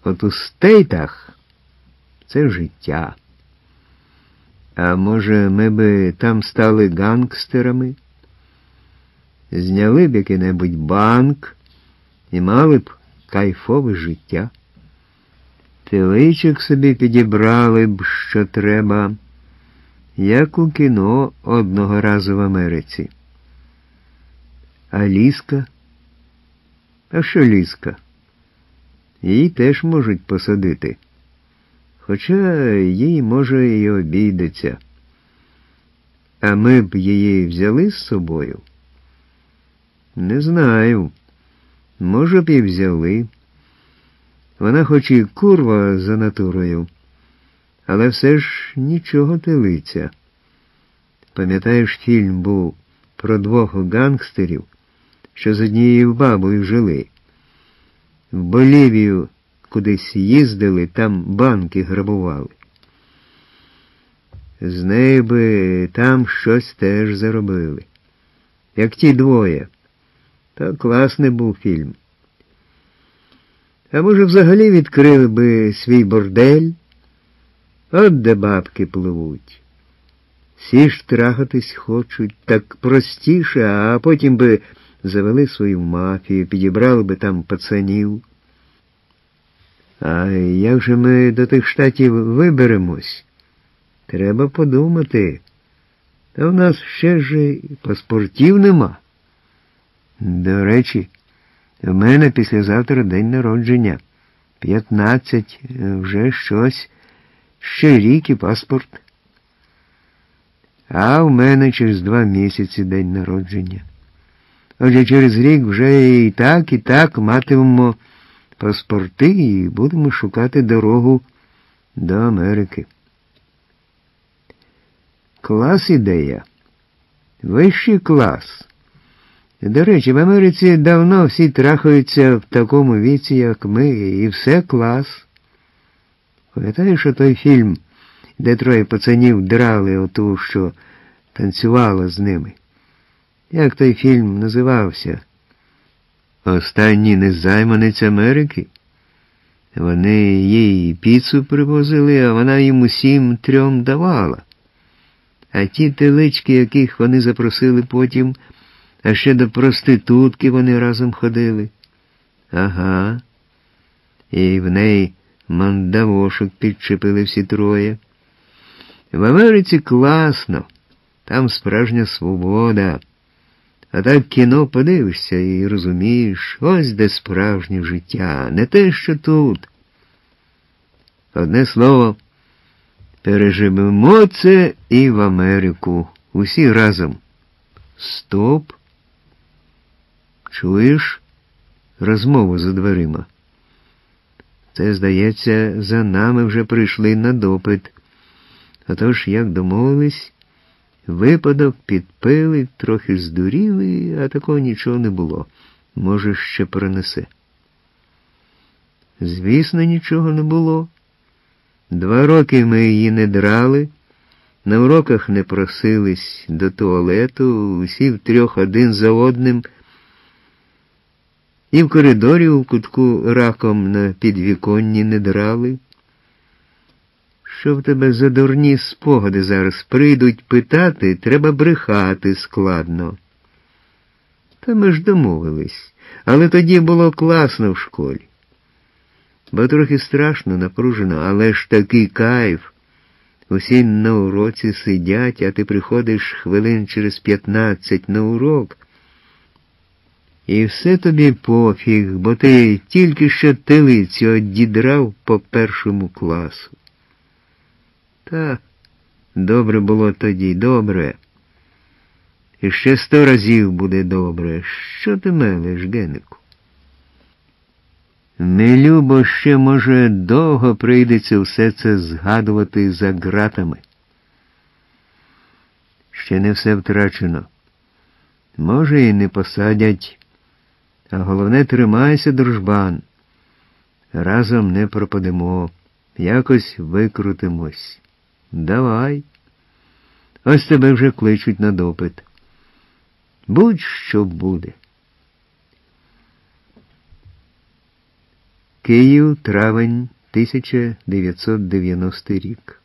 От у Стейтах це життя. А може, ми би там стали гангстерами? Зняли б який-небудь банк і мали б кайфове життя. Теличок собі підібрали б, що треба, як у кіно одного разу в Америці. А Ліска? А що Ліска? Її теж можуть посадити. Хоча їй, може, і обійдеться. А ми б її взяли з собою? Не знаю. Може б і взяли. Вона хоч і курва за натурою, але все ж нічого телиця. Пам'ятаєш, фільм був про двох гангстерів, що з однією бабою жили. В Болівію кудись їздили, там банки грабували. З нею би там щось теж заробили. Як ті двоє. Та класний був фільм. А може, взагалі відкрили би свій бордель? От де бабки пливуть. Всі ж трахатись хочуть, так простіше, а потім би завели свою мафію, підібрали би там пацанів. А як же ми до тих штатів виберемось? Треба подумати. Та в нас ще ж паспортів нема. До речі, в мене післязавтра день народження. 15, вже щось, ще рік і паспорт. А в мене через 2 місяці день народження. Отже, через рік вже і так матимемо паспорти і будемо шукати дорогу до Америки. Клас ідея. Вищий клас. До речі, в Америці давно всі трахаються в такому віці, як ми, і все клас. Пам'ятаєш той фільм, де 3 пацанів драли оту, що танцювала з ними? Як той фільм називався? «Останній незайманець Америки». Вони їй піцу привозили, а вона їм усім 3 давала. А ті телички, яких вони запросили потім, а ще до проститутки вони разом ходили. Ага. І в неї мандавошок підчепили всі 3. В Америці класно. Там справжня свобода. А так кіно подивишся і розумієш, ось де справжнє життя, не те, що тут. Одне слово, переживемо це і в Америку. Усі разом. Стоп. Чуєш розмову за дверима? Це, здається, за нами вже прийшли на допит. Отож, як домовились, випадок підпили, трохи здуріли, а такого нічого не було. Може, ще пронесе. Звісно, нічого не було. 2 роки ми її не драли, на уроках не просились до туалету, усі втрьох один за одним, і в коридорі у кутку раком на підвіконні не драли. Що в тебе за дурні спогади зараз? Прийдуть питати, треба брехати складно. Та ми ж домовились. Але тоді було класно в школі. Бо трохи страшно, напружено, але ж такий кайф. Усі на уроці сидять, а ти приходиш хвилин через 15 на урок. І все тобі пофіг, бо ти тільки що телицю одідрав по 1 класу. Та, добре було тоді, добре. І ще 100 разів буде добре. Що ти мелеш, Генику? Не любо ще, може, довго прийдеться все це згадувати за ґратами. Ще не все втрачено. Може, і не посадять. А головне, тримайся, дружбан. Разом не пропадемо. Якось викрутимось. Давай. Ось тебе вже кличуть на допит. Будь-що буде. Київ, травень 1990 рік.